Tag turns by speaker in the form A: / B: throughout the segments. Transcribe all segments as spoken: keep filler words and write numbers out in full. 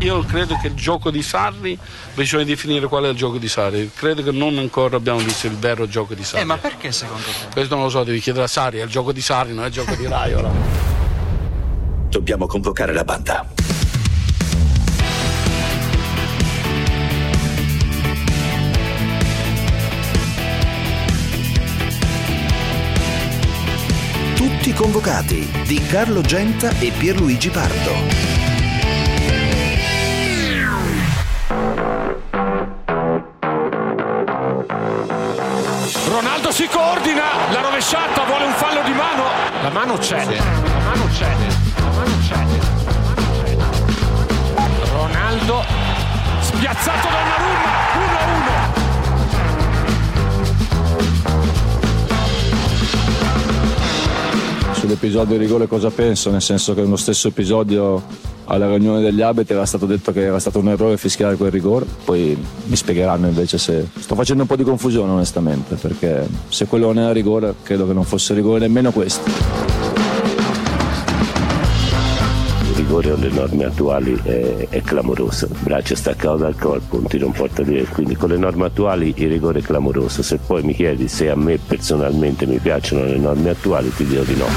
A: Io credo che il gioco di Sarri, bisogna definire qual è il gioco di Sarri. Credo che non ancora abbiamo visto il vero gioco di Sarri.
B: Eh, ma perché secondo te?
A: Questo non lo so, devi chiedere a Sarri, è il gioco di Sarri, non è il gioco di Raiola.
C: Dobbiamo convocare la banda.
D: Tutti convocati di Carlo Genta e Pierluigi Pardo.
E: Ronaldo si coordina, la rovesciata, vuole un fallo di mano. La mano c'è, sì. la mano c'è, la mano c'è, la mano c'è. Ronaldo spiazzato da Donnarumma, uno a uno.
F: Sull'episodio di rigore cosa penso? Nel senso che nello stesso episodio alla riunione degli arbitri era stato detto che era stato un errore fischiare quel rigore, poi mi spiegheranno invece se... Sto facendo un po' di confusione onestamente, perché se quello non era rigore credo che non fosse rigore nemmeno questo.
C: Il rigore alle norme attuali è, è clamoroso, braccio staccato dal corpo, un tiro in porta diretto, quindi con le norme attuali il rigore è clamoroso. Se poi mi chiedi se a me personalmente mi piacciono le norme attuali, ti dirò di no.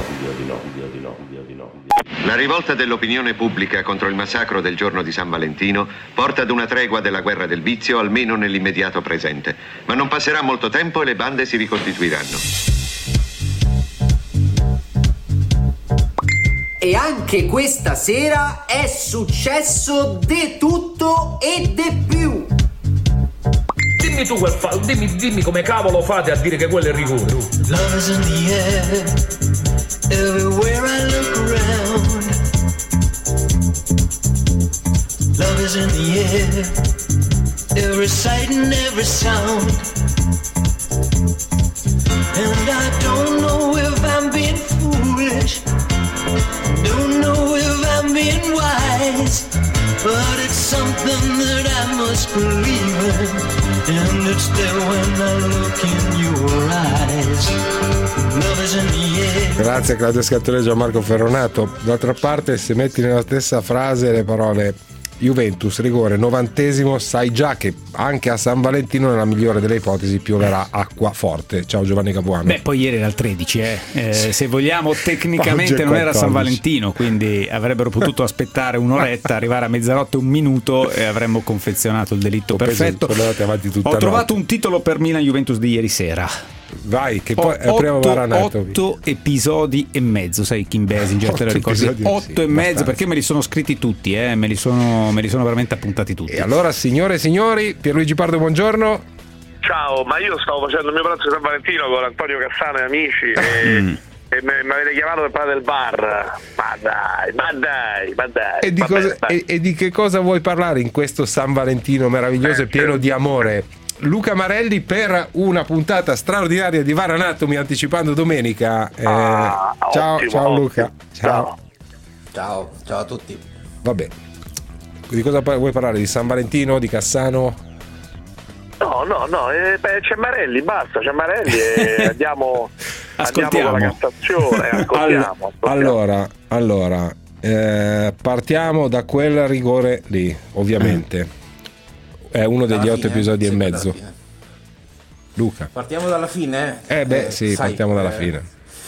G: La rivolta dell'opinione pubblica contro il massacro del giorno di San Valentino porta ad una tregua della guerra del vizio, almeno nell'immediato presente. Ma non passerà molto tempo e le bande si ricostituiranno.
H: E anche questa sera è successo di tutto e di più.
I: Dimmi tu quel fa- dimmi, dimmi come cavolo fate a dire che quello è rigore.
J: Love is in the air, everywhere I look around. Love is in the air, every sight and every sound. And I don't know if I'm being foolish, don't know if I'm being wise, but it's something that I must believe in, and it's there when I look in your eyes. Love is in the air.
K: Grazie Claudio Scattori e Gianmarco Ferronato. D'altra parte, se metti nella stessa frase le parole Juventus, rigore, novantesimo, sai già che anche a San Valentino nella migliore delle ipotesi pioverà acqua forte. Ciao Giovanni Capuano.
L: Beh, poi ieri era il tredici, eh. Eh, se vogliamo tecnicamente non era San Valentino, quindi avrebbero potuto aspettare un'oretta, arrivare a mezzanotte un minuto e avremmo confezionato il delitto perfetto. Ho trovato un titolo per Milan Juventus di ieri sera.
K: Vai, che poi è prima Varanatomi.
L: Otto episodi e mezzo, sai Kim Basinger, te lo ricordi? Otto sì, e mezzo, perché me li sono scritti tutti, eh? me, li sono, me li sono veramente appuntati tutti.
K: E allora, signore e signori, Pierluigi Pardo, buongiorno.
M: Ciao, ma io stavo facendo il mio pranzo di San Valentino con Antonio Cassano e amici e, mm. e mi avete chiamato per parlare del bar. Ma dai, ma dai, ma dai.
K: E di,
M: Vabbè,
K: cosa,
M: dai.
K: E, e di che cosa vuoi parlare in questo San Valentino meraviglioso eh, e pieno di amore? Luca Marelli per una puntata straordinaria di Varanatomi, anticipando domenica. Eh,
M: ah,
K: ciao,
M: ottimo,
K: ciao Luca.
M: Ciao.
H: Ciao, ciao a tutti.
K: Vabbè, di cosa vuoi parlare? Di San Valentino, di Cassano?
M: No, no, no, eh, beh, c'è Marelli, basta, c'è Marelli e andiamo, andiamo con la Cassazione. Ascoltiamo,
K: All- allora, allora eh, partiamo da quel rigore lì, ovviamente. Mm. È uno degli otto episodi e mezzo. Luca.
H: Partiamo dalla fine?
K: Eh beh,
H: eh,
K: sì,
H: sai,
K: partiamo dalla
H: eh,
K: fine.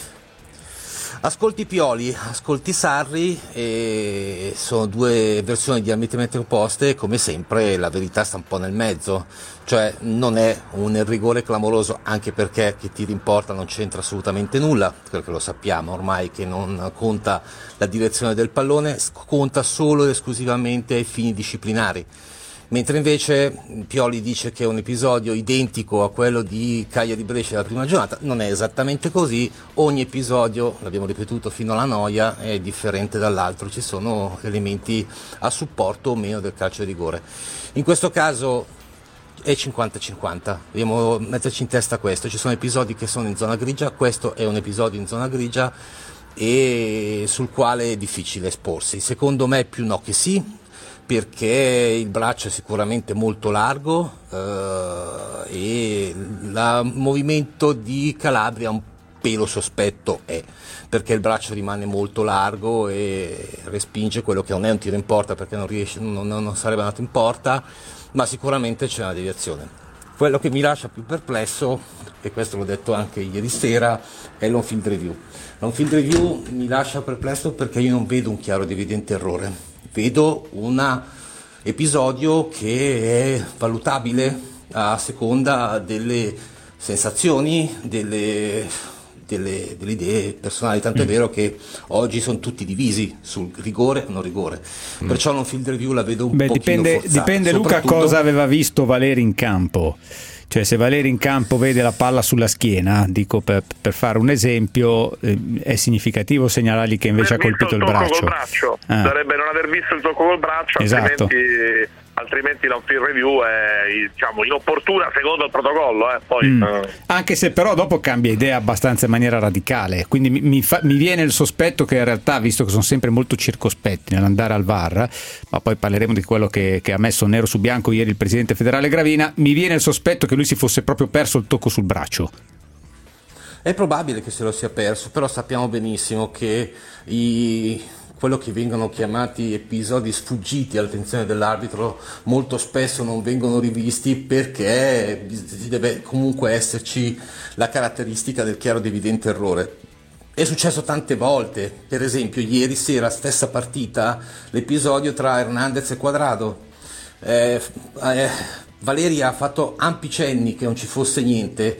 H: Ascolti Pioli, ascolti Sarri, e sono due versioni diametralmente opposte. Come sempre la verità sta un po' nel mezzo, cioè non è un rigore clamoroso, anche perché che tiri in porta non c'entra assolutamente nulla, quello che lo sappiamo ormai, che non conta la direzione del pallone, conta solo ed esclusivamente ai fini disciplinari. Mentre invece Pioli dice che è un episodio identico a quello di Cagliari Brescia della prima giornata. Non è esattamente così, ogni episodio, l'abbiamo ripetuto fino alla noia, è differente dall'altro, ci sono elementi a supporto o meno del calcio di rigore. In questo caso è cinquanta cinquanta, dobbiamo metterci in testa questo, ci sono episodi che sono in zona grigia, questo è un episodio in zona grigia e sul quale è difficile esporsi. Secondo me più no che sì, perché il braccio è sicuramente molto largo eh, e il movimento di Calabria un pelo sospetto è, perché il braccio rimane molto largo e respinge quello che non è un tiro in porta, perché non, riesce, non, non sarebbe andato in porta, ma sicuramente c'è una deviazione. Quello che mi lascia più perplesso, e questo l'ho detto anche ieri sera, è l'on-field review. L'on-field review mi lascia perplesso perché io non vedo un chiaro ed evidente errore, vedo un episodio che è valutabile a seconda delle sensazioni, delle... Delle, delle idee personali, tanto è vero che oggi sono tutti divisi sul rigore o non rigore, mm. perciò non field review la vedo un po'
L: dipende,
H: forzata.
L: Dipende Luca cosa aveva visto Valeri in campo, cioè se Valeri in campo vede la palla sulla schiena, dico per, per fare un esempio, eh, è significativo segnalargli che invece ha colpito il, il braccio,
M: col braccio.
L: Ah.
M: Dovrebbe non aver visto il tocco col braccio,
L: esatto.
M: altrimenti altrimenti l'on-field review è, diciamo, inopportuna secondo il protocollo, eh. Poi,
L: mm.
M: eh.
L: anche se però dopo cambia idea abbastanza in maniera radicale, quindi mi, mi, fa, mi viene il sospetto che in realtà, visto che sono sempre molto circospetti nell'andare al V A R, ma poi parleremo di quello che, che ha messo nero su bianco ieri il presidente federale Gravina, mi viene il sospetto che lui si fosse proprio perso il tocco sul braccio.
H: È probabile che se lo sia perso, però sappiamo benissimo che i quello che vengono chiamati episodi sfuggiti all'attenzione dell'arbitro molto spesso non vengono rivisti, perché deve comunque esserci la caratteristica del chiaro ed evidente errore. È successo tante volte, per esempio ieri sera, stessa partita, l'episodio tra Hernandez e Cuadrado. Eh, eh, Valeri ha fatto ampi cenni che non ci fosse niente,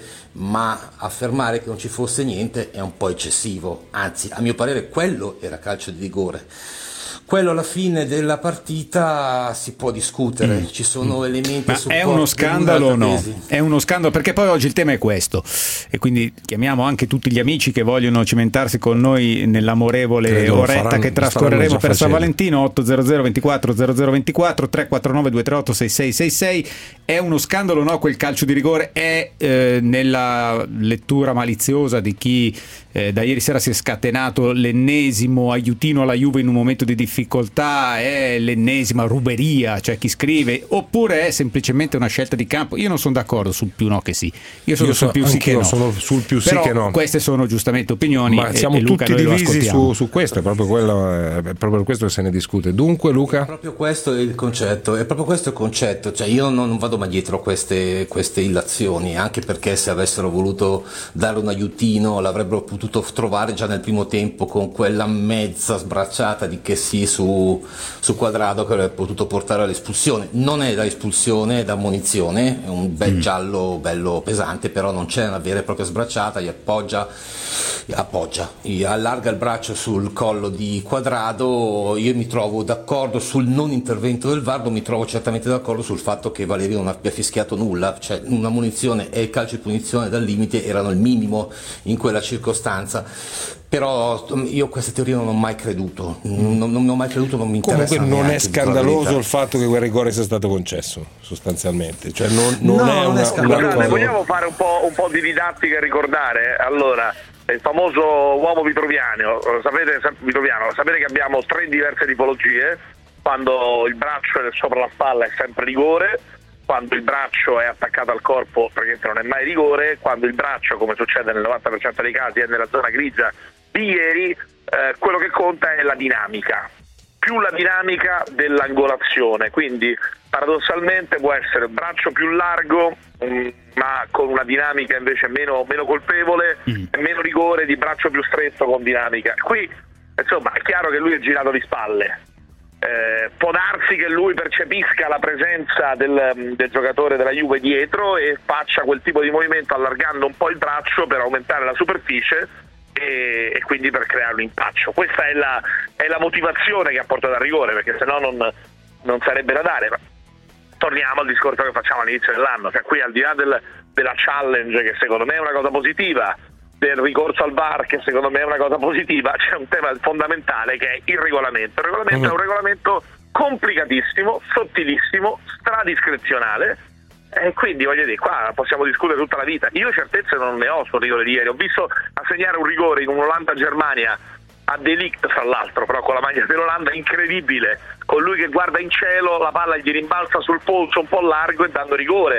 H: ma affermare che non ci fosse niente è un po' eccessivo, anzi a mio parere quello era calcio di rigore. Quello alla fine della partita si può discutere, mm. ci sono elementi.
L: Ma è uno scandalo o no? È uno scandalo, perché poi oggi il tema è questo, e quindi chiamiamo anche tutti gli amici che vogliono cimentarsi con noi nell'amorevole Credo oretta faranno, che trascorreremo per San Valentino. Otto zero zero ventiquattro zero zero ventiquattro tre quattro nove due tre otto sei sei sei sei. È uno scandalo o no quel calcio di rigore? È eh, nella lettura maliziosa di chi eh, da ieri sera si è scatenato l'ennesimo aiutino alla Juve in un momento di difficoltà, è l'ennesima ruberia, cioè chi scrive, oppure è semplicemente una scelta di campo? Io non sono d'accordo sul più no che sì, io sono io sul so, più sì che no,
K: sono sul più
L: però
K: sì che no.
L: Queste sono giustamente opinioni,
K: ma siamo
L: e, e Luca,
K: tutti divisi su, su questo, è proprio, quello, è proprio per questo che se ne discute. Dunque Luca?
H: È proprio questo il concetto, è proprio questo il concetto, cioè io non, non vado mai dietro a queste, queste illazioni, anche perché se avessero voluto dare un aiutino l'avrebbero potuto trovare già nel primo tempo con quella mezza sbracciata di che sì su, su Cuadrado, che avrebbe potuto portare all'espulsione. Non è da espulsione, è da ammonizione, è un bel mm. giallo bello pesante, però non c'è una vera e propria sbracciata, gli appoggia, appoggia, gli allarga il braccio sul collo di Cuadrado. Io mi trovo d'accordo sul non intervento del V A R, non mi trovo certamente d'accordo sul fatto che Valeri non abbia fischiato nulla, cioè una munizione e il calcio di punizione dal limite erano il minimo in quella circostanza. Però io a questa teoria non ho mai creduto, non, non ho mai creduto, non mi interessa.
K: Comunque non è scandaloso il fatto che quel rigore sia stato concesso, sostanzialmente, cioè non, non
H: no,
K: è
H: non
K: una,
H: è
K: una cosa...
M: Vogliamo fare un po', un po' di didattica e ricordare? Allora, il famoso uomo vitruviano, sapete, vitruviano, sapete che abbiamo tre diverse tipologie: quando il braccio è sopra la spalla è sempre rigore, quando il braccio è attaccato al corpo praticamente non è mai rigore, quando il braccio, come succede nel novanta per cento dei casi, è nella zona grigia di ieri, eh, quello che conta è la dinamica, più la dinamica dell'angolazione, quindi paradossalmente può essere braccio più largo um, ma con una dinamica invece meno, meno colpevole, mm. e meno rigore di braccio più stretto con dinamica. Qui insomma è chiaro che lui è girato di spalle. Eh, può darsi che lui percepisca la presenza del, del giocatore della Juve dietro e faccia quel tipo di movimento allargando un po' il braccio per aumentare la superficie e, e quindi per creare un impaccio. Questa è la, è la motivazione che ha portato al rigore, perché sennò non, non sarebbe da dare. Ma torniamo al discorso che facciamo all'inizio dell'anno, cioè qui al di là del, della challenge, che secondo me è una cosa positiva, del ricorso al V A R, che secondo me è una cosa positiva, c'è un tema fondamentale che è il regolamento. Il regolamento mm-hmm. è un regolamento complicatissimo, sottilissimo, stradiscrezionale, e quindi voglio dire, qua possiamo discutere tutta la vita. Io certezze non ne ho sul rigore di ieri, ho visto assegnare un rigore in un Olanda-Germania a De Ligt, fra l'altro, però con la maglia dell'Olanda, incredibile, con lui che guarda in cielo, la palla gli rimbalza sul polso un po' largo e dando rigore.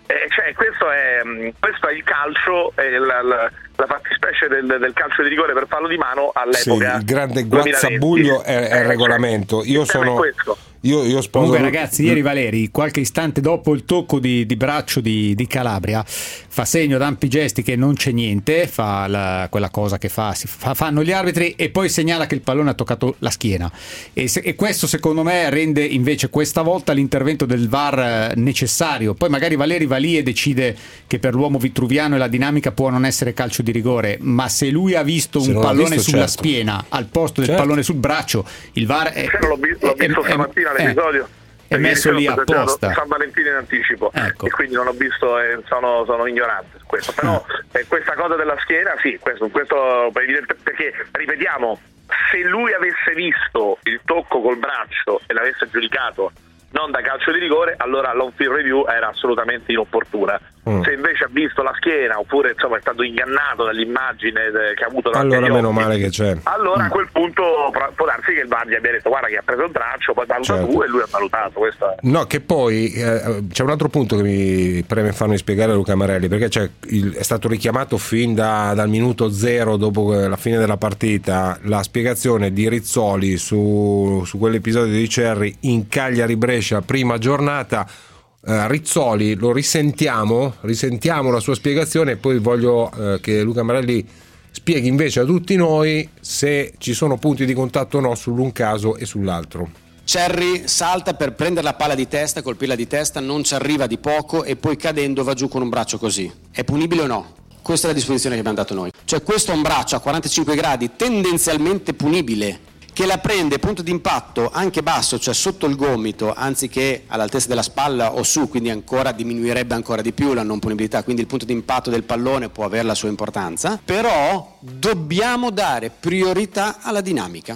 M: Eh, cioè, questo è, questo è il calcio, è la, la, la fattispecie del, del calcio di rigore per fallo di mano all'epoca.
K: Sì, il grande guazzabuglio è, è il regolamento. Io sono io, io sposo.
L: Comunque, ragazzi, ieri Valeri, qualche istante dopo il tocco di, di braccio di, di Calabria, fa segno da ampi gesti che non c'è niente, fa la, quella cosa che fa, si fa, fanno gli arbitri, e poi segnala che il pallone ha toccato la schiena. E, se, e questo secondo me rende invece questa volta l'intervento del V A R necessario. Poi magari Valeri va lì e decide che per l'uomo vitruviano e la dinamica può non essere calcio di rigore, ma se lui ha visto
K: se
L: un pallone
K: visto,
L: sulla
K: certo.
L: schiena al posto del
K: certo.
L: pallone sul braccio, il V A R è,
M: l'ho, vi- l'ho visto
L: è,
M: stamattina
L: è,
M: l'episodio
L: è messo lì apposta.
M: San Valentino in anticipo,
L: ecco.
M: E quindi non ho visto, eh, sono, sono ignorante su questo, però eh, questa cosa della schiena sì, questo, questo perché ripetiamo, se lui avesse visto il tocco col braccio e l'avesse giudicato non da calcio di rigore, allora l'on-field review era assolutamente inopportuna. Mm. Se invece ha visto la schiena, oppure insomma è stato ingannato dall'immagine che ha avuto davanti
K: allora
M: agli
K: meno
M: occhi,
K: male che c'è.
M: allora
K: mm.
M: a quel punto può darsi che il V A R gli abbia detto guarda che ha preso il braccio, poi valuta
K: certo.
M: tu, e lui ha valutato. Questo è.
K: No, che poi eh, c'è un altro punto che mi preme farmi spiegare Luca Marelli, perché c'è il, è stato richiamato fin da, dal minuto zero dopo la fine della partita la spiegazione di Rizzoli su, su quell'episodio di Cerri in Cagliari-Brescia, prima giornata. Uh, Rizzoli, lo risentiamo, risentiamo la sua spiegazione, e poi voglio uh, che Luca Marelli spieghi invece a tutti noi se ci sono punti di contatto o no sull'un caso e sull'altro.
B: Cerri salta per prendere la palla di testa, colpirla di testa, non ci arriva di poco e poi cadendo va giù con un braccio così. È punibile o no? Questa è la disposizione che abbiamo dato noi. Cioè questo è un braccio a quarantacinque gradi tendenzialmente punibile, che la prende punto di impatto anche basso, cioè sotto il gomito, anziché all'altezza della spalla o su, quindi ancora diminuirebbe ancora di più la non punibilità, quindi il punto di impatto del pallone può avere la sua importanza, però dobbiamo dare priorità alla dinamica.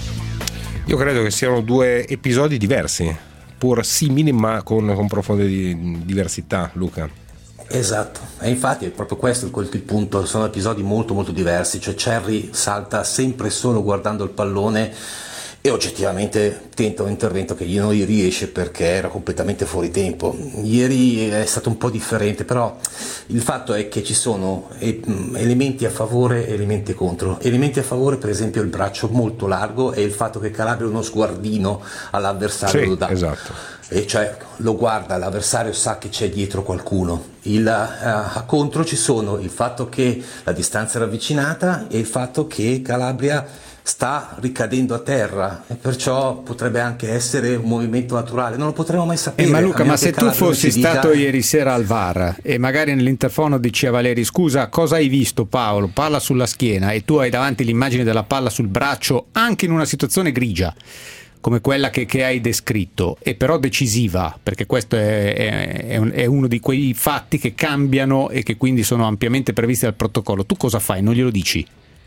K: Io credo che siano due episodi diversi, pur simili ma con, con profonde di, diversità, Luca.
H: Esatto, e infatti è proprio questo il, il punto, sono episodi molto molto diversi, cioè Cerri salta sempre solo guardando il pallone e oggettivamente tenta un intervento che non gli riesce perché era completamente fuori tempo. Ieri è stato un po' differente, però il fatto è che ci sono elementi a favore e elementi contro. Elementi a favore, per esempio il braccio molto largo e il fatto che Calabria uno sguardino all'avversario
K: sì,
H: lo dà.
K: Esatto.
H: E cioè lo guarda, l'avversario sa che c'è dietro qualcuno. Il, uh, a contro ci sono il fatto che la distanza era avvicinata e il fatto che Calabria sta ricadendo a terra e perciò potrebbe anche essere un movimento naturale, non lo potremo mai sapere.
L: Eh, ma Luca, ma se tu fossi stato
H: dica...
L: ieri sera al V A R e magari nell'interfono dici a Valeri scusa cosa hai visto Paolo, palla sulla schiena, e tu hai davanti l'immagine della palla sul braccio anche in una situazione grigia come quella che, che hai descritto, e però decisiva, perché questo è, è, è, un, è uno di quei fatti che cambiano e che quindi sono ampiamente previsti dal protocollo, tu cosa fai? Non glielo dici?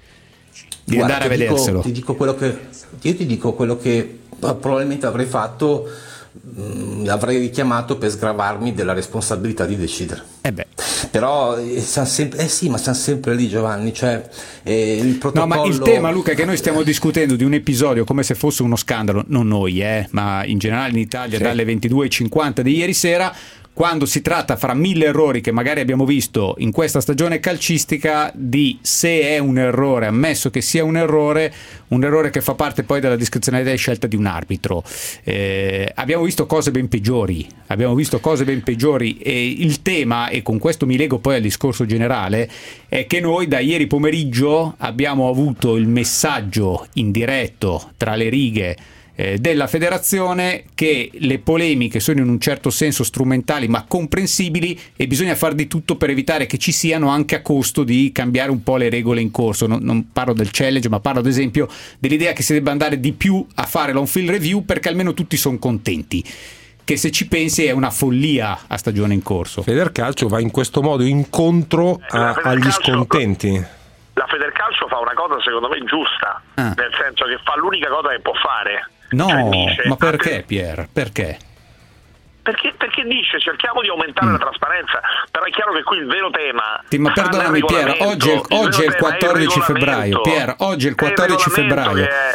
L: Di
H: Guarda,
L: andare a
H: ti
L: vederselo?
H: Dico, ti dico quello che io ti dico quello che probabilmente avrei fatto, mh, avrei richiamato per sgravarmi della responsabilità di decidere.
L: Eh beh.
H: Però eh, sempre, eh sì, ma siamo sempre lì, Giovanni. Cioè, eh, il protocollo...
L: No, ma il tema, Luca, è che noi stiamo discutendo di un episodio come se fosse uno scandalo, non noi, eh, ma in generale in Italia, sì, dalle ventidue e cinquanta di ieri sera, quando si tratta, fra mille errori che magari abbiamo visto in questa stagione calcistica, di se è un errore, ammesso che sia un errore, un errore che fa parte poi della discrezionalità di scelta di un arbitro. Eh, abbiamo visto cose ben peggiori, abbiamo visto cose ben peggiori e il tema, e con questo mi lego poi al discorso generale, è che noi da ieri pomeriggio abbiamo avuto il messaggio indiretto tra le righe Eh, della federazione che le polemiche sono in un certo senso strumentali ma comprensibili e bisogna far di tutto per evitare che ci siano, anche a costo di cambiare un po' le regole in corso. Non, non parlo del challenge, ma parlo ad esempio dell'idea che si debba andare di più a fare l'on-field review perché almeno tutti sono contenti, che se ci pensi è una follia a stagione in corso.
K: Federcalcio va in questo modo incontro a, agli scontenti.
M: La Federcalcio fa una cosa secondo me giusta, ah. nel senso che fa l'unica cosa che può fare.
L: No,
M: cioè dice,
L: ma perché Pier? Perché?
M: Perché, perché dice cerchiamo di aumentare mm. la trasparenza, però è chiaro che qui il vero tema.
L: Sì, ma perdonami Pier, oggi è il, oggi è il quattordici febbraio. Pier, oggi è il quattordici febbraio.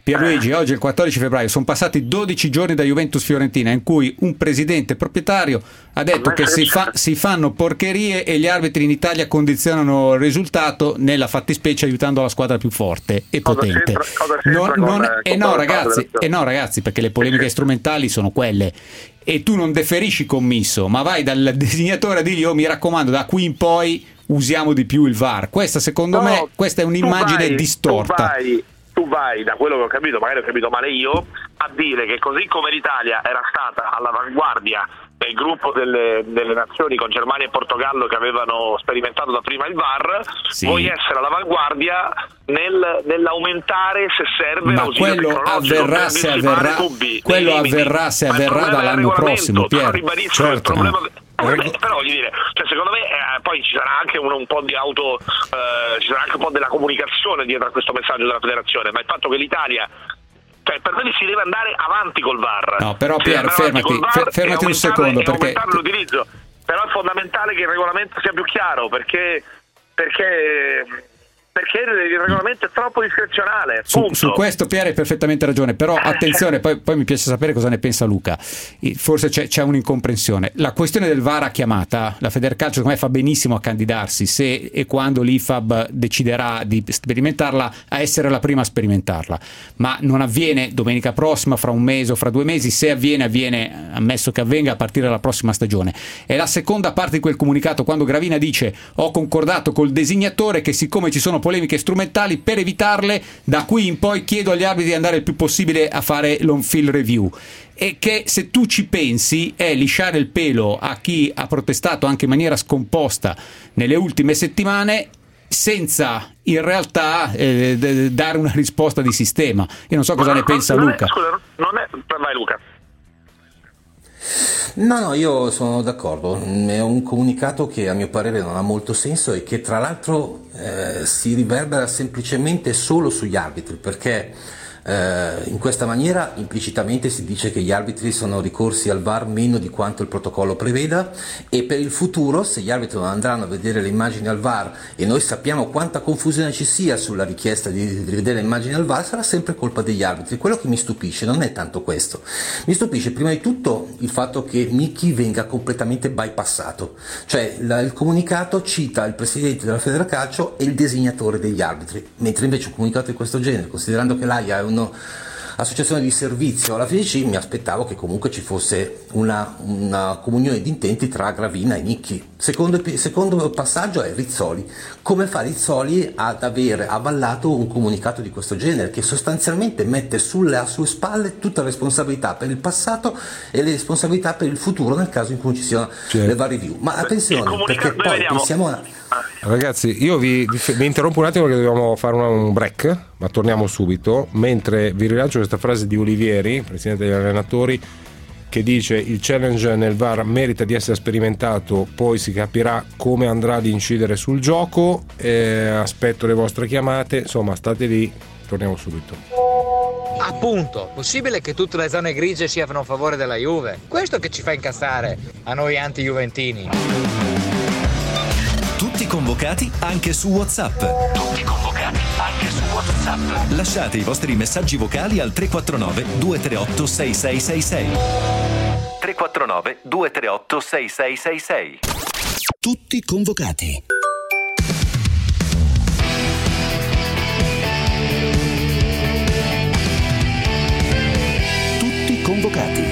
L: Pierluigi, oggi è il quattordici febbraio, sono passati dodici giorni da Juventus-Fiorentina in cui un presidente proprietario ha detto che si, fa, si fanno porcherie e gli arbitri in Italia condizionano il risultato, nella fattispecie aiutando la squadra più forte e potente. Non, non, e, no, ragazzi, e no ragazzi, perché le polemiche strumentali sono quelle. E tu non deferisci commisso, ma vai dal designatore a dirgli: oh, mi raccomando, da qui in poi usiamo di più il V A R. Questa secondo no, me questa è un'immagine
M: vai,
L: distorta.
M: Tu vai, tu vai, da quello che ho capito, magari ho capito male io, a dire che così come l'Italia era stata all'avanguardia del gruppo delle, delle nazioni con Germania e Portogallo che avevano sperimentato da prima il V A R, sì. Vuoi essere all'avanguardia nel, nell'aumentare, se serve,
L: ma quello avverrà se avverrà tubi, quello avverrà se avverrà dall'anno prossimo, Pier.
M: Certo. Però voglio dire, cioè, secondo me eh, poi ci sarà anche un, un po' di auto eh, ci sarà anche un po' della comunicazione dietro a questo messaggio della federazione, ma il fatto che l'Italia, cioè, per me si deve andare avanti col V A R.
L: No, però Pier, fermati, fermati un secondo, perché
M: l'utilizzo. Però è fondamentale che il regolamento sia più chiaro, perché perché perché il regolamento è troppo discrezionale.
L: Su, su questo Pier hai perfettamente ragione, però attenzione, poi, poi mi piace sapere cosa ne pensa Luca. Forse c'è, c'è un'incomprensione. La questione del V A R a chiamata, la Federcalcio secondo me fa benissimo a candidarsi se e quando l'I F A B deciderà di sperimentarla, a essere la prima a sperimentarla, ma non avviene domenica prossima, fra un mese o fra due mesi. Se avviene, avviene, ammesso che avvenga, a partire dalla prossima stagione. È la seconda parte di quel comunicato, quando Gravina dice: ho concordato col designatore che siccome ci sono polemiche strumentali, per evitarle da qui in poi chiedo agli arbitri di andare il più possibile a fare l'on-field review. E che, se tu ci pensi, è lisciare il pelo a chi ha protestato anche in maniera scomposta nelle ultime settimane, senza in realtà eh, d- dare una risposta di sistema. Io non so cosa
M: Ma
L: ne pensa
M: non
L: Luca.
M: È, scusa, non è, vai Luca.
H: No, no, io sono d'accordo, è un comunicato che a mio parere non ha molto senso e che tra l'altro eh, si riverbera semplicemente solo sugli arbitri, perché eh, in questa maniera implicitamente si dice che gli arbitri sono ricorsi al V A R meno di quanto il protocollo preveda, e per il futuro, se gli arbitri non andranno a vedere le immagini al V A R, e noi sappiamo quanta confusione ci sia sulla richiesta di, di vedere le immagini al V A R, sarà sempre colpa degli arbitri. Quello che mi stupisce non è tanto questo, mi stupisce prima di tutto il fatto che Michi venga completamente bypassato, cioè la, il comunicato cita il presidente della Federcalcio e il designatore degli arbitri, mentre invece un comunicato di questo genere, considerando che l'A I A è un associazione di servizio alla F I C, mi aspettavo che comunque ci fosse una, una comunione di intenti tra Gravina e Nicchi. Secondo, secondo passaggio è Rizzoli. Come fa Rizzoli ad avere avallato un comunicato di questo genere, che sostanzialmente mette sulle sue spalle tutta la responsabilità per il passato e le responsabilità per il futuro nel caso in cui ci siano certo. le varie review? Ma attenzione, perché poi vediamo. pensiamo a...
K: Ragazzi, io vi, vi interrompo un attimo perché dobbiamo fare un break, ma torniamo subito, mentre vi rilancio questa frase di Olivieri, presidente degli allenatori, che dice: il challenge nel V A R merita di essere sperimentato, poi si capirà come andrà ad incidere sul gioco. Eh, aspetto le vostre chiamate, insomma state lì, torniamo subito.
N: Appunto, possibile che tutte le zone grigie siano a favore della Juve? Questo che ci fa incazzare a noi anti-juventini.
D: Tutti convocati anche su WhatsApp.
J: Tutti convocati anche su WhatsApp.
D: Lasciate i vostri messaggi vocali al tre quattro nove due tre otto sei sei sei sei. tre quattro nove due tre otto sei sei sei sei. Tutti convocati. Tutti convocati.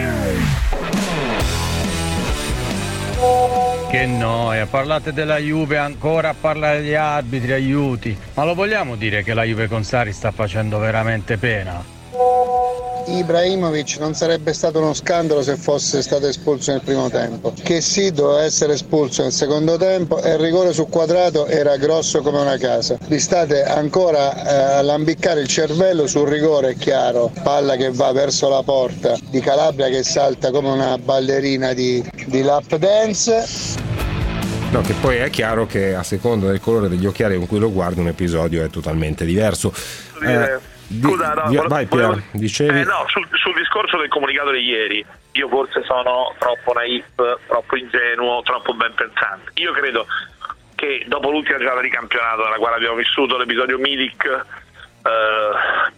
O: Che noia, parlate della Juve ancora a parlare degli arbitri, aiuti. Ma lo vogliamo dire che la Juve con Sarri sta facendo veramente pena?
P: Ibrahimovic non sarebbe stato uno scandalo se fosse stato espulso nel primo tempo. Che sì, doveva essere espulso nel secondo tempo, e il rigore su Quadrato era grosso come una casa. Vi state ancora eh, a lambiccare il cervello sul rigore chiaro, palla che va verso la porta di Calabria che salta come una ballerina di, di lap dance.
K: No, che poi è chiaro che a seconda del colore degli occhiali con cui lo guardi un episodio è totalmente diverso. Eh,
M: Scusa, no,
K: di,
M: volevo,
K: vai Pier,
M: volevo,
K: dicevi?
M: Eh, no, sul, sul discorso del comunicato di ieri, io forse sono troppo naif, troppo ingenuo, troppo ben pensante. Io credo che dopo l'ultima giornata di campionato nella quale abbiamo vissuto l'episodio Milik, eh,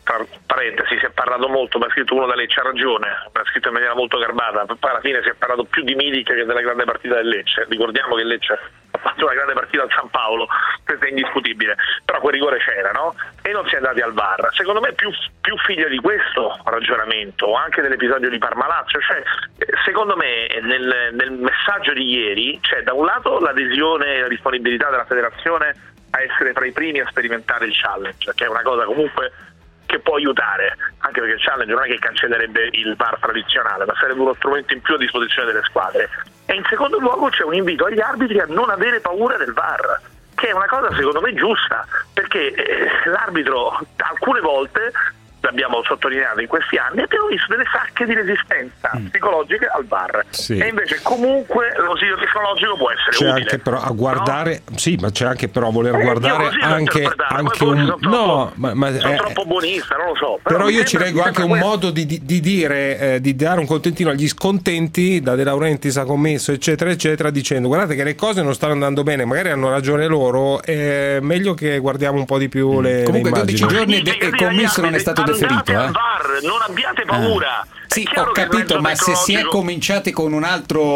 M: tra parentesi, si è parlato molto, ma ha scritto uno da Lecce, ha ragione, ha scritto in maniera molto garbata, poi alla fine si è parlato più di Milik che della grande partita del Lecce. Ricordiamo che Lecce ha fatto una grande partita al San Paolo, questo è indiscutibile, però quel rigore c'era, no? E non si è andati al V A R. Secondo me più, più figlio di questo ragionamento, o anche dell'episodio di Parma-Lazio, cioè secondo me nel, nel messaggio di ieri c'è da un lato l'adesione e la disponibilità della federazione a essere tra i primi a sperimentare il challenge, che è una cosa comunque che può aiutare, anche perché il challenge non è che cancellerebbe il V A R tradizionale, ma sarebbe uno strumento in più a disposizione delle squadre. E in secondo luogo c'è un invito agli arbitri a non avere paura del V A R, che è una cosa secondo me giusta, perché eh, l'arbitro alcune volte, l'abbiamo sottolineato in questi anni, abbiamo visto delle sacche di resistenza mm. psicologiche al V A R, sì. E invece comunque l'ausilio tecnologico può essere
K: c'è
M: utile,
K: anche però a guardare, no? Sì, ma c'è anche però a voler
M: eh,
K: guardare anche, anche un
M: sono troppo,
K: no ma, ma
M: sono
K: è,
M: troppo buonista, non lo so, però,
K: però io ci
M: sembra,
K: leggo anche un
M: questo.
K: modo di, di, di dire eh, di dare un contentino agli scontenti, da De Laurentiis ha commesso eccetera eccetera, dicendo guardate che le cose non stanno andando bene, magari hanno ragione loro, è meglio che guardiamo un po' di più le,
L: comunque
K: le
L: dodici giorni e il commesso non è stato deferito, eh?
M: Non abbiate paura.
L: Ah. Sì, ho capito, ma se si è cominciati con un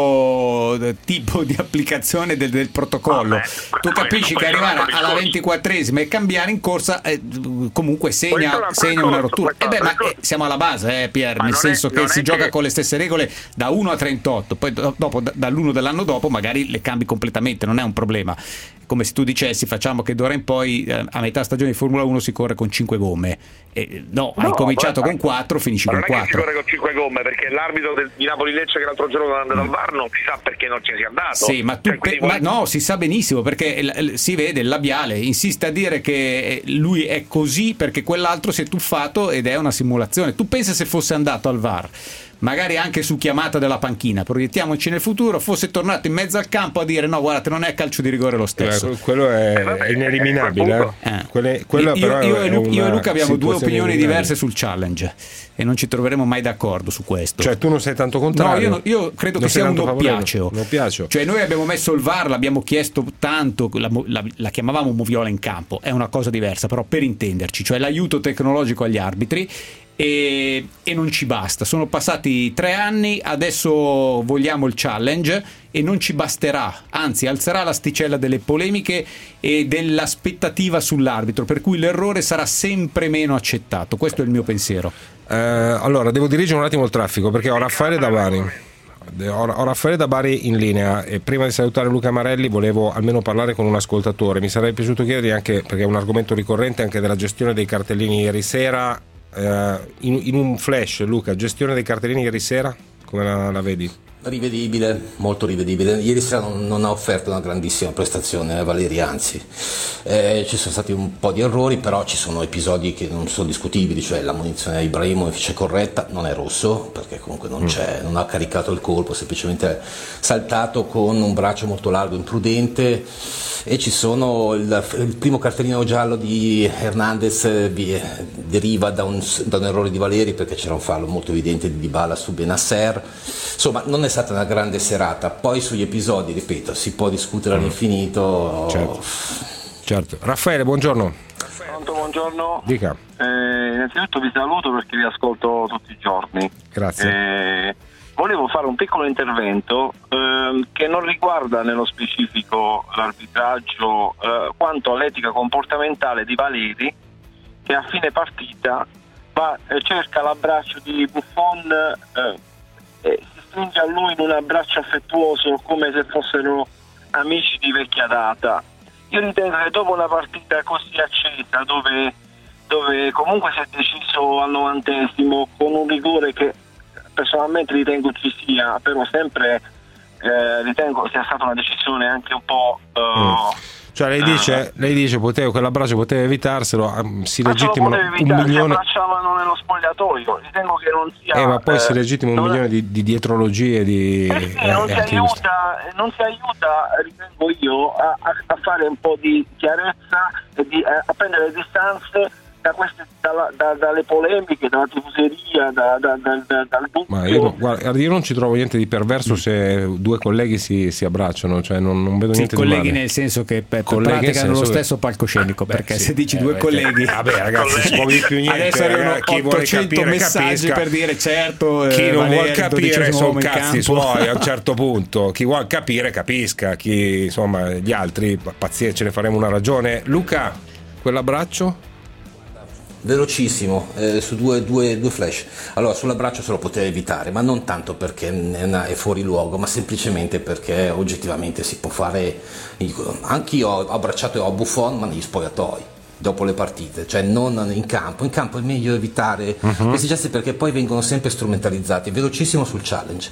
L: altro tipo di applicazione del, del protocollo, vabbè, tu capisci che arrivare alla ventiquattresima e cambiare in corsa eh, comunque segna, segna una rottura. E eh beh, ma eh, siamo alla base, eh, Pier, ma nel senso è, che si gioca che... con le stesse regole da uno a trentotto, poi dopo dall'uno dell'anno dopo magari le cambi completamente, non è un problema. Come se tu dicessi facciamo che d'ora in poi eh, a metà stagione di Formula uno si corre con cinque gomme. Eh, no, no, hai cominciato con quattro, finisci con quattro.
M: Non è che si corre con cinque gomme, perché l'arbitro del, di Napoli-Lecce che l'altro giorno non è andato al V A R non si sa perché non ci sia andato.
L: Sì, ma, tu
M: cioè,
L: pe-
M: vuoi...
L: ma no, si sa benissimo, perché l- l- si vede il labiale, insiste a dire che lui è così perché quell'altro si è tuffato ed è una simulazione. Tu pensa se fosse andato al V A R, magari anche su chiamata della panchina, proiettiamoci nel futuro, fosse tornato in mezzo al campo a dire no, guardate, non è calcio di rigore lo stesso.
K: Eh, quello è, è ineliminabile. Eh. Quelle, quello
L: io,
K: però
L: io,
K: è
L: e Lu-
K: una,
L: io e Luca abbiamo due opinioni diverse
K: sul
L: sul challenge e non ci troveremo mai d'accordo su questo.
K: Cioè tu non sei tanto contrario?
L: No, io, io credo non che sia un doppiaceo.
K: doppiaceo.
L: Cioè noi abbiamo messo il V A R, l'abbiamo chiesto tanto, la, la, la chiamavamo moviola in campo, è una cosa diversa, però per intenderci, cioè l'aiuto tecnologico agli arbitri. E, e non ci basta, sono passati tre anni, adesso vogliamo il challenge e non ci basterà, anzi alzerà l'asticella delle polemiche e dell'aspettativa sull'arbitro, per cui l'errore sarà sempre meno accettato. Questo è il mio pensiero.
K: Eh, allora devo dirigere un attimo il traffico perché ho Raffaele da Bari. Ho Raffaele da Bari in linea e prima di salutare Luca Marelli volevo almeno parlare con un ascoltatore. Mi sarebbe piaciuto chiedergli, anche perché è un argomento ricorrente, anche della gestione dei cartellini ieri sera. Uh, in, in un flash, Luca, gestione dei cartellini ieri sera, come la, la vedi?
H: Rivedibile, molto rivedibile. Ieri sera non, non ha offerto una grandissima prestazione a Valeri, anzi eh, ci sono stati un po' di errori, però ci sono episodi che non sono discutibili, cioè la munizione di Ibrahimovic è corretta, non è rosso perché comunque non, c'è, non ha caricato il colpo, semplicemente saltato con un braccio molto largo, imprudente. E ci sono il, il primo cartellino giallo di Hernandez vi, deriva da un, da un errore di Valeri, perché c'era un fallo molto evidente di Dybala su Benasser. Insomma, non è stata una grande serata. Poi sugli episodi, ripeto, si può discutere all'infinito.
K: Certo, certo. Raffaele, buongiorno.
Q: Pronto, buongiorno.
K: Dica.
Q: Eh, innanzitutto vi saluto perché vi ascolto tutti i giorni.
K: Grazie.
Q: Eh, volevo fare un piccolo intervento ehm, che non riguarda nello specifico l'arbitraggio eh, quanto all'etica comportamentale di Valeri, che a fine partita va, eh, cerca l'abbraccio di Buffon eh, e si stringe a lui in un abbraccio affettuoso come se fossero amici di vecchia data. Io ritengo che dopo una partita così accesa, dove, dove comunque si è deciso al novantesimo con un rigore che personalmente ritengo ci sia, però sempre eh, ritengo sia stata una decisione anche un po' uh,
K: mm. Cioè lei dice, lei dice potevo, quell'abbraccio poteva evitarselo, si legittimano un milione.
Q: Si abbracciavano nello spogliatoio, ritengo che non sia.
K: Eh, ma poi eh, si legittima un
Q: non...
K: milione di, di dietrologie di.
Q: Eh sì, non, si aiuta, non si aiuta, ritengo io, a, a fare un po' di chiarezza e di, a, a prendere distanze da queste, dalla, da, dalle polemiche, dalla tifoseria, da, da, da, da, dal dubbio.
K: Ma io, guarda, io non ci trovo niente di perverso se due colleghi si, si abbracciano, cioè non, non vedo
L: sì,
K: niente
L: colleghi
K: di male.
L: Nel senso che per, praticano lo stesso palcoscenico,
K: Beh,
L: perché
K: sì.
L: se dici
K: eh,
L: due
K: beh,
L: colleghi,
K: vabbè ragazzi, si può dire più niente.
L: Adesso arrivano
K: eh, chi vuole
L: ottocento
K: capire,
L: messaggi
K: capisca.
L: per dire certo,
K: Chi
L: eh,
K: non
L: Valerio,
K: vuol capire sono
L: uomo in
K: cazzi
L: campo.
K: suoi a un certo punto. Chi vuol capire capisca, chi insomma gli altri pazienza, ce ne faremo una ragione. Luca, quell'abbraccio?
H: Velocissimo, eh, su due, due, due flash. Allora, sull'abbraccio se lo poteva evitare, ma non tanto perché è fuori luogo, ma semplicemente perché oggettivamente si può fare. Anche io ho abbracciato a Buffon, ma negli spogliatoi dopo le partite, cioè non in campo. In campo è meglio evitare uh-huh. questi gesti perché poi vengono sempre strumentalizzati. Velocissimo sul challenge.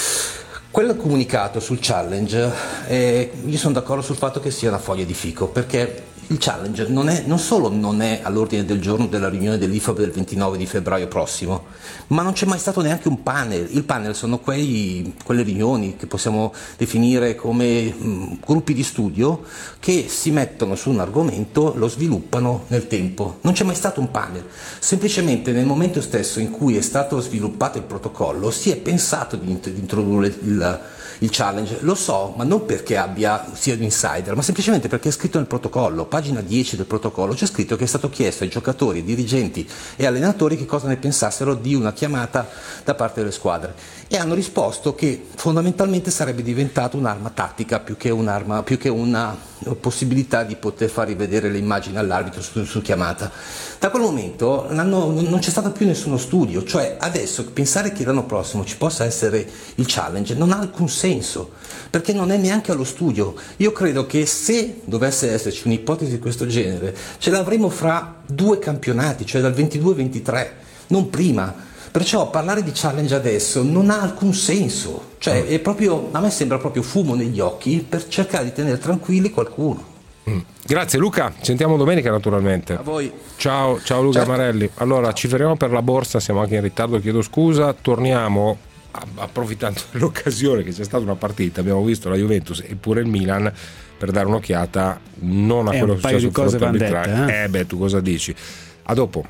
H: Quel comunicato sul challenge, eh, io sono d'accordo sul fatto che sia una foglia di fico, perché il challenge non, è, non solo non è all'ordine del giorno della riunione dell'I F A B del ventinove di febbraio prossimo, ma non c'è mai stato neanche un panel. Il panel sono quei, quelle riunioni che possiamo definire come mh, gruppi di studio che si mettono su un argomento, lo sviluppano nel tempo. Non c'è mai stato un panel, semplicemente nel momento stesso in cui è stato sviluppato il protocollo si è pensato di, int- di introdurre il il challenge. Lo so, ma non perché abbia sia un insider, ma semplicemente perché è scritto nel protocollo, pagina dieci del protocollo, c'è scritto che è stato chiesto ai giocatori, dirigenti e allenatori che cosa ne pensassero di una chiamata da parte delle squadre, e hanno risposto che fondamentalmente sarebbe diventato un'arma tattica più che un'arma, più che una possibilità di poter far rivedere le immagini all'arbitro su, su chiamata. Da quel momento non c'è stato più nessuno studio, cioè adesso pensare che l'anno prossimo ci possa essere il challenge non ha alcun senso, perché non è neanche allo studio. Io credo che se dovesse esserci un'ipotesi di questo genere ce l'avremo fra due campionati, cioè dal ventidue ventitré, non prima. Perciò parlare di challenge adesso non ha alcun senso, cioè è proprio, a me sembra proprio fumo negli occhi per cercare di tenere tranquilli qualcuno.
K: Mm. Grazie Luca, ci sentiamo domenica naturalmente.
H: A voi.
K: Ciao, ciao Luca certo. Marelli. Allora ci fermiamo per la borsa, siamo anche in ritardo, chiedo scusa, torniamo approfittando dell'occasione che c'è stata una partita, abbiamo visto la Juventus e pure il Milan, per dare un'occhiata non a
L: è
K: quello
L: che
K: è successo sul fronte arbitrale.
L: Eh?
K: eh beh, tu cosa dici? A dopo.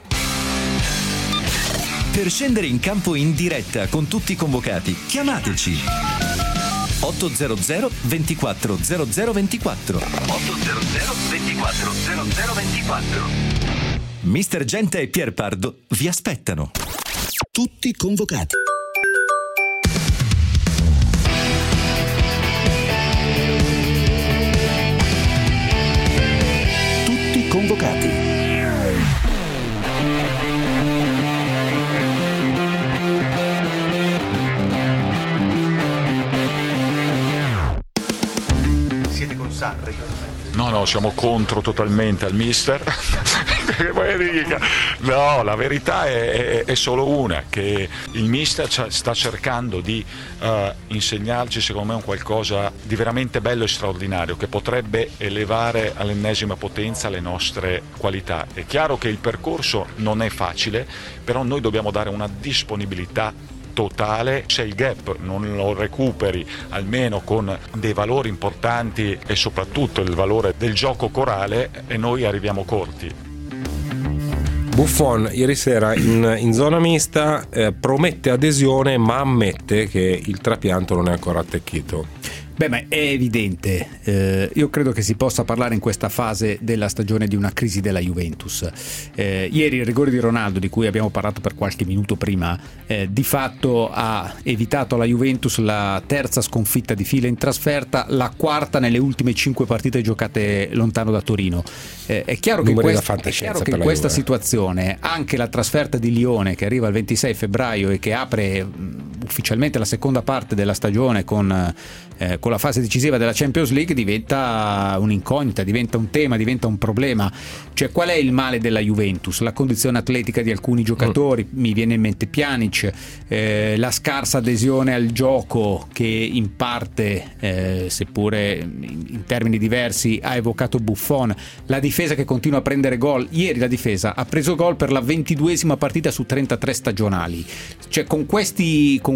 D: Per scendere in campo in diretta con tutti i convocati, chiamateci ottocento ventiquattro zero zero ventiquattro ottocento ventiquattro zero zero ventiquattro. Mister Gente e Pier Pardo vi aspettano. Tutti convocati. Tutti convocati.
R: Siete con Sarri?
S: No, no, siamo contro totalmente al mister. No, la verità è, è, è solo una, che il mister sta cercando di uh, insegnarci, secondo me, un qualcosa di veramente bello e straordinario, che potrebbe elevare all'ennesima potenza le nostre qualità. È chiaro che il percorso non è facile, però noi dobbiamo dare una disponibilità totale. Se il gap non lo recuperi almeno con dei valori importanti e soprattutto il valore del gioco corale, e noi arriviamo corti.
K: Buffon ieri sera in, in zona mista eh, promette adesione, ma ammette che il trapianto non è ancora attecchito.
L: Beh, ma è evidente, eh, io credo che si possa parlare in questa fase della stagione di una crisi della Juventus. Eh, ieri il rigore di Ronaldo, di cui abbiamo parlato per qualche minuto prima, eh, di fatto ha evitato alla Juventus la terza sconfitta di fila in trasferta, la quarta nelle ultime cinque partite giocate lontano da Torino. Eh, è chiaro che, quest- è chiaro che in questa Juve. situazione anche la trasferta di Lione, che arriva il ventisei febbraio e che apre mh, ufficialmente la seconda parte della stagione con, eh, con la fase decisiva della Champions League, diventa un'incognita, diventa un tema, diventa un problema. Cioè, qual è il male della Juventus? La condizione atletica di alcuni giocatori, mm. mi viene in mente Pjanic, eh, la scarsa adesione al gioco che in parte, eh, seppure in, in termini diversi, ha evocato Buffon, la difesa che continua a prendere gol. Ieri la difesa ha preso gol per la ventiduesima partita su trentatré stagionali. Cioè, con questi con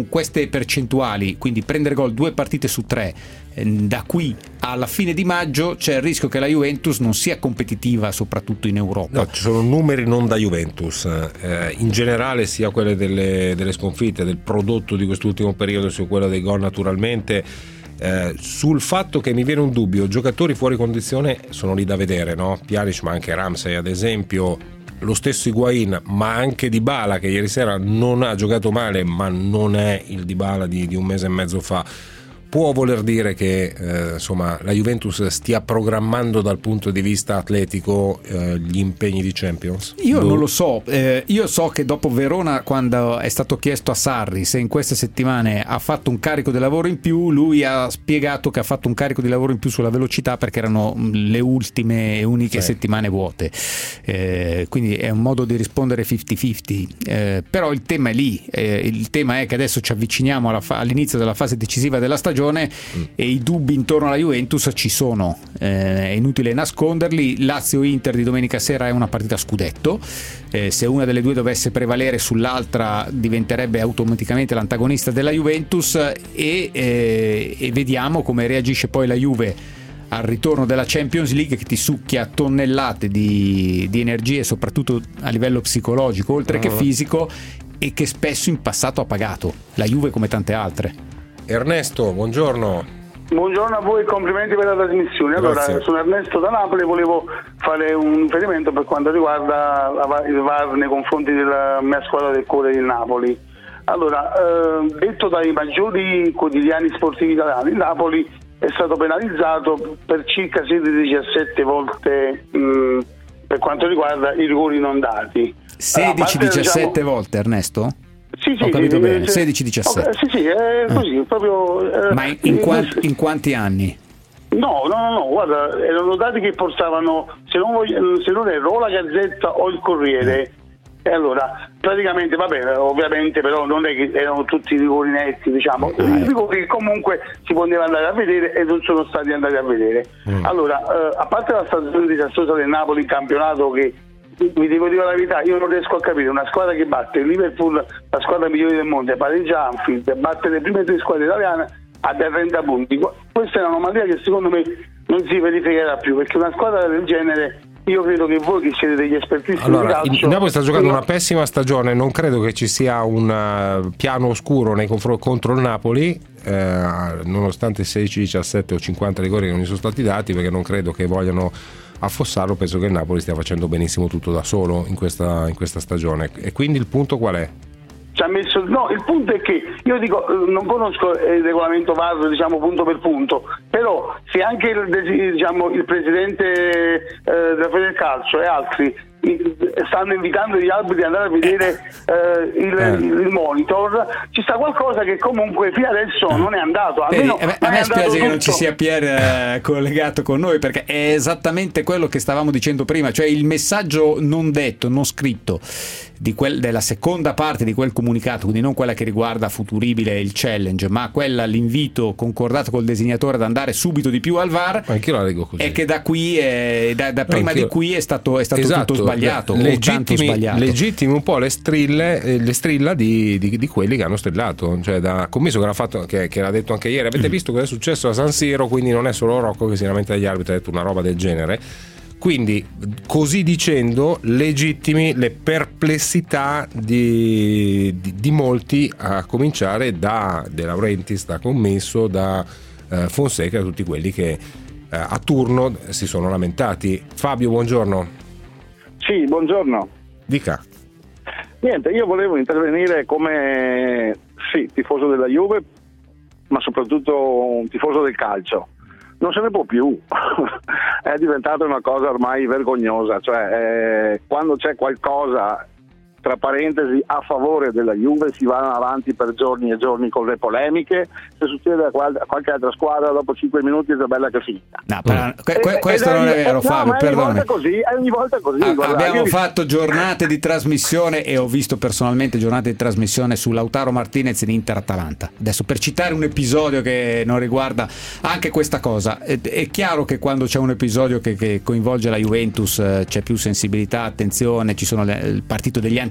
L: con queste percentuali, quindi prendere gol due partite su tre, da qui alla fine di maggio c'è il rischio che la Juventus non sia competitiva soprattutto in Europa.
K: No, ci sono numeri non da Juventus, eh, in generale sia quelle delle, delle sconfitte, del prodotto di quest'ultimo periodo, sia quello dei gol naturalmente. Eh, sul fatto che mi viene un dubbio, giocatori fuori condizione sono lì da vedere, no? Pjanic, ma anche Ramsey ad esempio, lo stesso Higuain, ma anche Dybala, che ieri sera non ha giocato male ma non è il Dybala di, di un mese e mezzo fa. Può voler dire che eh, insomma la Juventus stia programmando dal punto di vista atletico eh, gli impegni di Champions?
L: Io Boh. non lo so, eh, io so che dopo Verona, quando è stato chiesto a Sarri se in queste settimane ha fatto un carico di lavoro in più, lui ha spiegato che ha fatto un carico di lavoro in più sulla velocità perché erano le ultime e uniche sì. settimane vuote, eh, quindi è un modo di rispondere cinquanta cinquanta, eh, però il tema è lì, eh, il tema è che adesso ci avviciniamo alla fa- all'inizio della fase decisiva della stagione Mm. e i dubbi intorno alla Juventus ci sono, eh, è inutile nasconderli. Lazio-Inter di domenica sera è una partita a scudetto, eh, se una delle due dovesse prevalere sull'altra diventerebbe automaticamente l'antagonista della Juventus e, eh, e vediamo come reagisce poi la Juve al ritorno della Champions League, che ti succhia tonnellate di, di energie soprattutto a livello psicologico oltre oh. che fisico, e che spesso in passato ha pagato la Juve come tante altre.
K: Ernesto, buongiorno.
T: Buongiorno a voi e complimenti per la trasmissione. Allora,
K: Grazie.
T: sono Ernesto da Napoli, volevo fare un riferimento per quanto riguarda la, il V A R nei confronti della mia squadra del cuore del Napoli. Allora, eh, detto dai maggiori quotidiani sportivi italiani, il Napoli è stato penalizzato per circa sedici diciassette volte mh, per quanto riguarda i rigori non dati.
L: sedici diciassette diciamo... volte, Ernesto?
T: Sì, sì,
L: ho capito
T: sì,
L: bene,
T: sì,
L: sedici diciassette.
T: Okay, sì, sì, è così, eh. proprio. Eh,
L: Ma in, in, quanti, in quanti anni?
T: No, no, no, no, guarda, erano dati che portavano, se non, voglio, se non erro, o la Gazzetta o il Corriere. E allora, praticamente, va bene, ovviamente, però non è che erano tutti rigori netti, diciamo, ah, i rigori che comunque si poteva andare a vedere e non sono stati andati a vedere. Mm. Allora, eh, a parte la stagione disastrosa del Napoli in campionato, che vi devo dire la verità, io non riesco a capire una squadra che batte il Liverpool, la squadra migliore del mondo, pareggia Anfield, batte le prime tre squadre italiane a trenta punti. Questa è un'anomalia che secondo me non si verificherà più, perché una squadra del genere, io credo che voi che siete degli espertisti
K: allora,
T: di calcio,
K: il Napoli sta giocando una pessima stagione, non credo che ci sia un uh, piano oscuro nei confronti contro il Napoli, eh, nonostante sedici diciassette o cinquanta rigori che non gli sono stati dati, perché non credo che vogliano affossarlo. Penso che il Napoli stia facendo benissimo tutto da solo in questa, in questa stagione. E quindi il punto qual è?
T: Ci ha messo, no, il punto è che io dico, non conosco il regolamento V A R, diciamo punto per punto, però se anche il, diciamo, il presidente eh, della Federcalcio e altri stanno invitando gli arbitri ad andare a vedere eh, il, eh. il monitor, ci sta qualcosa che comunque fino adesso non è andato. Almeno
L: Vedi, a me, me spiace che non ci sia Pier eh, collegato con noi, perché è esattamente quello che stavamo dicendo prima, cioè il messaggio non detto, non scritto di quel, della seconda parte di quel comunicato, quindi non quella che riguarda Futuribile e il challenge, ma quella, l'invito concordato col designatore ad andare subito di più al V A R.
K: Anch'io la leggo così.
L: E che da qui è, da, da prima Anch'io. di qui è stato, è stato esatto. tutto sbagliato,
K: legittimi,
L: o tanto sbagliato.
K: Legittimi un po' le strille, le strilla di, di, di quelli che hanno strillato, cioè da commesso che era fatto, che, che era detto anche ieri, avete visto cosa è successo a San Siro, quindi non è solo Rocco che si lamenta degli arbitri, ha detto una roba del genere. Quindi, così dicendo, legittimi le perplessità di, di, di molti, a cominciare da De Laurentiis, da Commesso, da eh, Fonseca, da tutti quelli che eh, a turno si sono lamentati. Fabio, buongiorno.
U: Sì, buongiorno.
K: Dica.
U: Niente, io volevo intervenire come, sì, tifoso della Juve, ma soprattutto un tifoso del calcio. Non se ne può più, è diventata una cosa ormai vergognosa, cioè eh, quando c'è qualcosa tra parentesi a favore della Juve si va avanti per giorni e giorni con le polemiche, se succede a, qual- a qualche altra squadra dopo cinque minuti è bella che finita.
L: No, però, que- que- questo non è vero,
U: no,
L: Fabio, perdonami.
U: È così, è ogni volta così.
L: A-
U: guarda,
L: abbiamo
U: io...
L: fatto giornate di trasmissione e ho visto personalmente giornate di trasmissione su Lautaro Martinez in Inter-Atalanta. Adesso, per citare un episodio che non riguarda anche questa cosa, è, è chiaro che quando c'è un episodio che, che coinvolge la Juventus eh, c'è più sensibilità, attenzione, ci sono le, il partito degli anti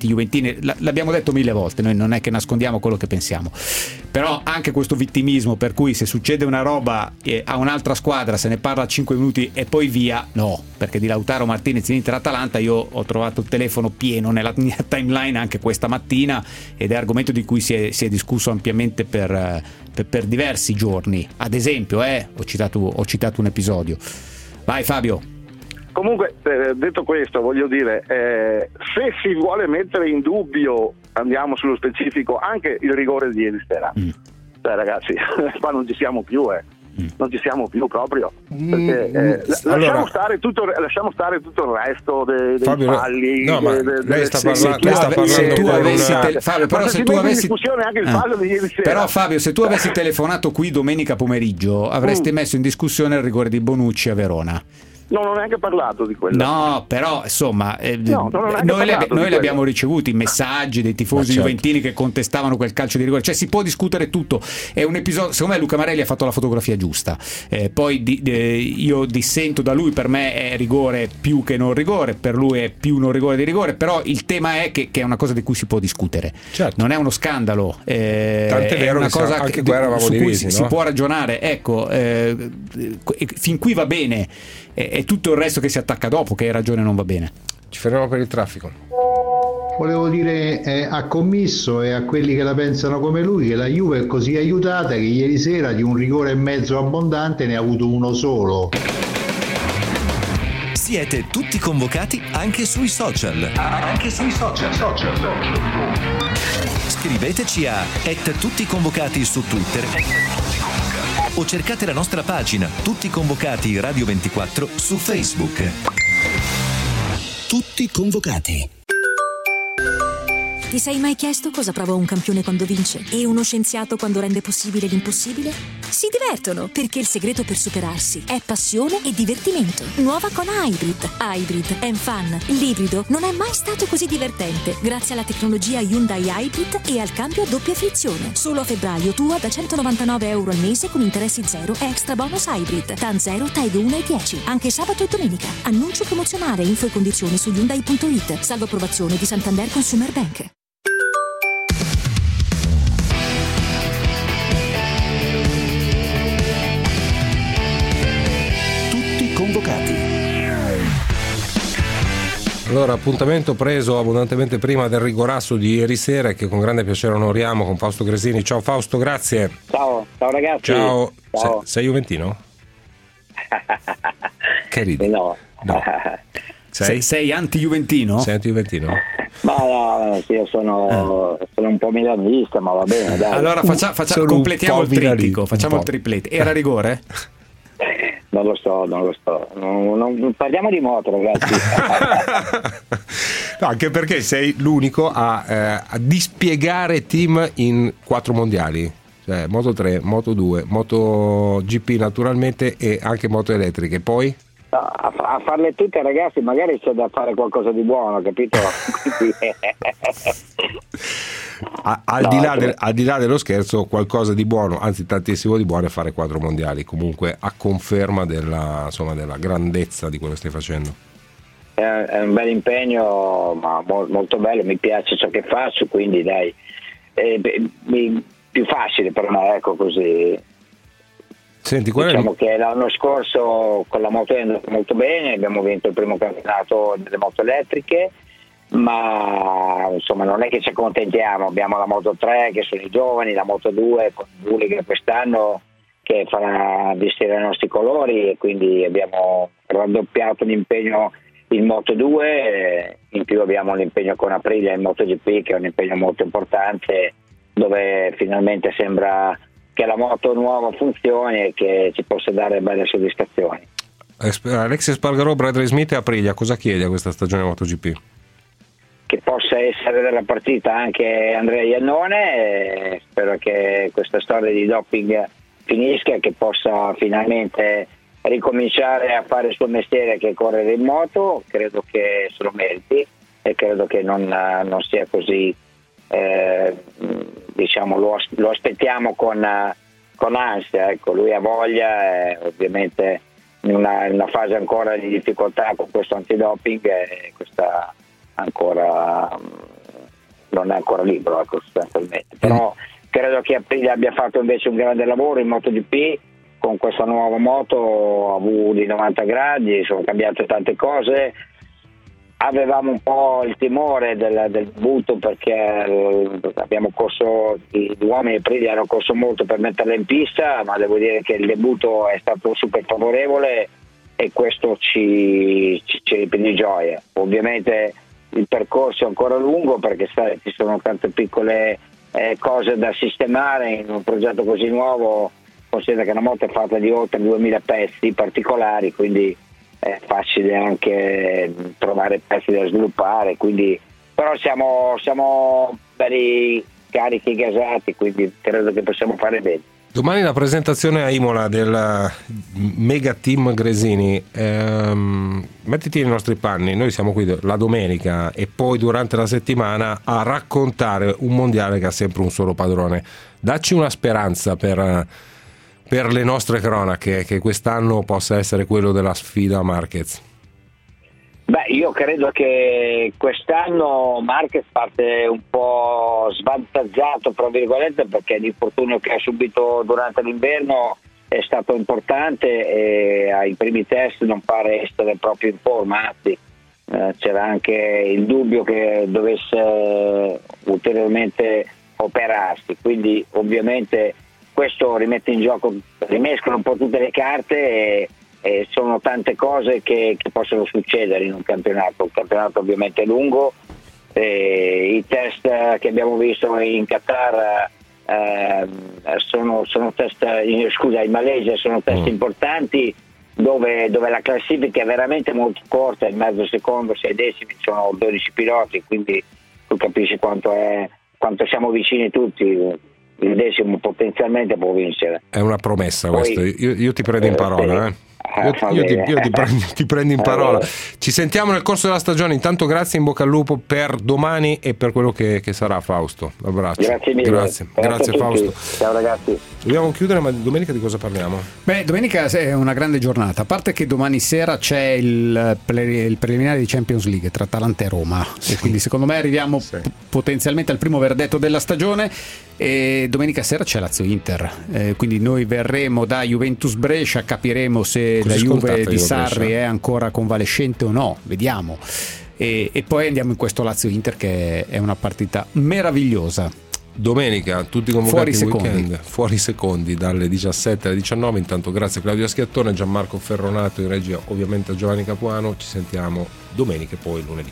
L: anti-juventini, l'abbiamo detto mille volte, noi non è che nascondiamo quello che pensiamo, però anche questo vittimismo per cui se succede una roba eh, a un'altra squadra se ne parla cinque minuti e poi via, no, perché di Lautaro Martinez in Inter-Atalanta io ho trovato il telefono pieno nella mia timeline anche questa mattina, ed è argomento di cui si è, si è discusso ampiamente per, per, per diversi giorni. Ad esempio eh, ho, citato, ho citato un episodio. Vai Fabio.
U: Comunque, eh, detto questo, voglio dire, eh, se si vuole mettere in dubbio, andiamo sullo specifico, anche il rigore di ieri sera. Mm. Cioè, ragazzi, qua non ci siamo più, eh. Mm. Non ci siamo più proprio. Perché, eh,
K: mm.
U: lasciamo,
K: allora,
U: stare tutto, lasciamo stare tutto il resto dei, dei
K: Fabio,
U: falli.
K: No, ma
U: de, de,
K: lei sta parlando,
L: tu,
K: lei sta
L: ave,
K: parlando
L: se tu avessi
K: una...
L: te, Fabio, però
U: ma
L: se,
U: se
L: tu
U: si
L: avessi
U: in discussione anche il
L: ah.
U: fallo di ieri sera.
L: Però Fabio, se tu avessi telefonato qui domenica pomeriggio avresti mm. messo in discussione il rigore di Bonucci a Verona.
U: No, non ho neanche parlato di quello.
L: No, però insomma, eh,
U: no,
L: noi, le, noi le abbiamo ricevuti messaggi dei tifosi certo. juventini che contestavano quel calcio di rigore, cioè si può discutere tutto. È un episodio, secondo me Luca Marelli ha fatto la fotografia giusta. Eh, poi di, di, io dissento da lui, per me è rigore più che non rigore, per lui è più non rigore di rigore, però il tema è che, che è una cosa di cui si può discutere. Certo. Non è uno scandalo. Eh,
K: Tant'è vero
L: è una
K: che
L: cosa
K: anche
L: che,
K: qua eravamo
L: su
K: divisi,
L: cui
K: no?
L: si può ragionare. Ecco, eh, fin qui va bene. E tutto il resto che si attacca dopo che hai ragione non va bene.
K: Ci fermiamo per il traffico.
A: Volevo dire eh, a Commisso e a quelli che la pensano come lui che la Juve è così aiutata che ieri sera di un rigore e mezzo abbondante ne ha avuto uno solo.
D: Siete tutti convocati anche sui social.
R: Anche sui social. social.
D: Scriveteci a et tutti convocati su Twitter o cercate la nostra pagina Tutti Convocati Radio ventiquattro su Facebook. Tutti convocati.
V: Ti sei mai chiesto cosa prova un campione quando vince e uno scienziato quando rende possibile l'impossibile? Si divertono, perché il segreto per superarsi è passione e divertimento. Nuova con Hybrid. Hybrid and Fun. L'ibrido non è mai stato così divertente grazie alla tecnologia Hyundai Hybrid e al cambio a doppia frizione. Solo a febbraio tua da centonovantanove euro al mese con interessi zero e extra bonus Hybrid. T A N zero, T A E D uno e dieci. Anche sabato e domenica. Annuncio promozionale, info e condizioni su Hyundai punto it. Salvo approvazione di Santander Consumer Bank.
D: Convocati.
K: Allora, appuntamento preso abbondantemente prima del rigorasso di ieri sera e che con grande piacere onoriamo con Fausto Gresini. Ciao Fausto, grazie.
W: Ciao, ciao ragazzi.
K: Ciao.
W: Ciao.
K: Se, sei juventino? Che ridi?
W: No.
K: no.
L: Sei, sei, sei anti-juventino?
K: Sei anti-juventino?
W: Ma no, sì, io sono, eh. sono un po' milanista, ma va bene, dai.
L: Allora faccia, faccia, completiamo il trittico, facciamo il triplete. Era rigore?
W: Non lo so, non lo so. Non, non, parliamo di moto, ragazzi.
K: No, anche perché sei l'unico a, eh, a dispiegare team in quattro mondiali. Cioè, Moto tre, Moto due, Moto G P naturalmente e anche moto elettriche. Poi?
W: A, a farle tutte, ragazzi, magari c'è da fare qualcosa di buono, capito?
K: A, al, no, di là del, al di là dello scherzo, qualcosa di buono, anzi tantissimo di buono, è fare quattro mondiali, comunque a conferma della, insomma, della grandezza di quello che stai facendo.
W: È, è un bel impegno, ma mo, molto bello, mi piace ciò che faccio, quindi dai, è, è, è più facile per me, ecco, così.
K: Senti, qual
W: diciamo
K: è...
W: che l'anno scorso con la moto è andato molto bene, abbiamo vinto il primo campionato delle moto elettriche, ma insomma non è che ci accontentiamo, abbiamo la Moto tre che sono i giovani, la Moto due con Bulliger quest'anno che farà vestire i nostri colori, e quindi abbiamo raddoppiato l'impegno in Moto due, in più abbiamo l'impegno con Aprilia in MotoGP, che è un impegno molto importante, dove finalmente sembra che la moto nuova funzioni e che ci possa dare belle soddisfazioni.
K: Alexis Spargarò, Bradley Smith e Aprilia, cosa chiede a questa stagione MotoGP?
W: Che possa essere della partita anche Andrea Iannone, e spero che questa storia di doping finisca e che possa finalmente ricominciare a fare il suo mestiere, che è correre in moto. Credo che se lo meriti e credo che non, non sia così, eh, diciamo lo, lo aspettiamo con, con ansia, ecco. Lui ha voglia, eh, ovviamente in una, in una fase ancora di difficoltà con questo antidoping, e questa ancora non è ancora libero, ecco, sostanzialmente. Però credo che Aprilia abbia fatto invece un grande lavoro in MotoGP con questa nuova moto a V di novanta gradi, sono cambiate tante cose. Avevamo un po' il timore del, del debutto perché abbiamo corso, gli uomini Aprilia hanno corso molto per metterla in pista, ma devo dire che il debutto è stato super favorevole e questo ci, ci, ci riempie di gioia. Ovviamente il percorso è ancora lungo perché sai, ci sono tante piccole eh, cose da sistemare in un progetto così nuovo. Considera che una moto è fatta di oltre duemila pezzi particolari, quindi è facile anche trovare pezzi da sviluppare, quindi però siamo, siamo belli carichi, gasati, quindi credo che possiamo fare bene.
K: Domani la presentazione a Imola del Mega Team Gresini. Ehm, mettiti nei nostri panni, noi siamo qui la domenica e poi durante la settimana a raccontare un mondiale che ha sempre un solo padrone. Dacci una speranza per, per le nostre cronache, che quest'anno possa essere quello della sfida a Marquez.
W: Beh, io credo che quest'anno Marquez parte un po' svantaggiato, tra virgolette, perché l'infortunio che ha subito durante l'inverno è stato importante e ai primi test non pare essere proprio in forma, anzi eh, c'era anche il dubbio che dovesse ulteriormente operarsi, quindi ovviamente questo rimette in gioco, rimescola un po' tutte le carte e E sono tante cose che, che possono succedere in un campionato. Un campionato ovviamente lungo, e i test che abbiamo visto in Qatar eh, sono, sono test, in, scusa, in Malesia sono test mm. importanti dove, dove la classifica è veramente molto corta, in mezzo secondo, sei decimi, sono dodici piloti, quindi tu capisci quanto, è, quanto siamo vicini tutti. Il decimo potenzialmente può vincere.
K: È una promessa. Poi, questo, io, io ti prendo in
W: eh,
K: parola eh. Io, io, ti, io ti, prendo, ti prendo in parola. Ci sentiamo nel corso della stagione. Intanto grazie, in bocca al lupo per domani e per quello che, che sarà, Fausto. L'abbraccio.
W: Grazie mille.
K: Grazie, grazie, grazie Fausto.
W: Ciao ragazzi.
K: Dobbiamo chiudere, ma domenica di cosa parliamo?
L: Beh, domenica è una grande giornata. A parte che domani sera c'è il, pre- il preliminare di Champions League tra Atalanta e Roma, sì. E quindi secondo me arriviamo sì. p- potenzialmente al primo verdetto della stagione. E domenica sera c'è Lazio-Inter, eh, quindi noi verremo da Juventus-Brescia, capiremo se Così la Juve di Sarri Brescia. È ancora convalescente o no, vediamo, e, e poi andiamo in questo Lazio-Inter che è una partita meravigliosa.
K: Domenica tutti convocati in weekend, fuori secondi dalle diciassette alle diciannove. Intanto grazie a Claudio Schiattone, Gianmarco Ferronato in regia, ovviamente a Giovanni Capuano. Ci sentiamo domenica e poi lunedì.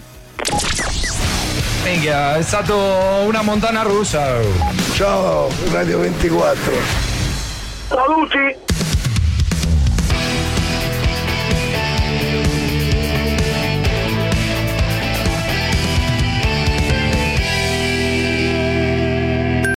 C: Minchia, è stato una montagna russa.
E: Ciao Radio ventiquattro.
T: Saluti.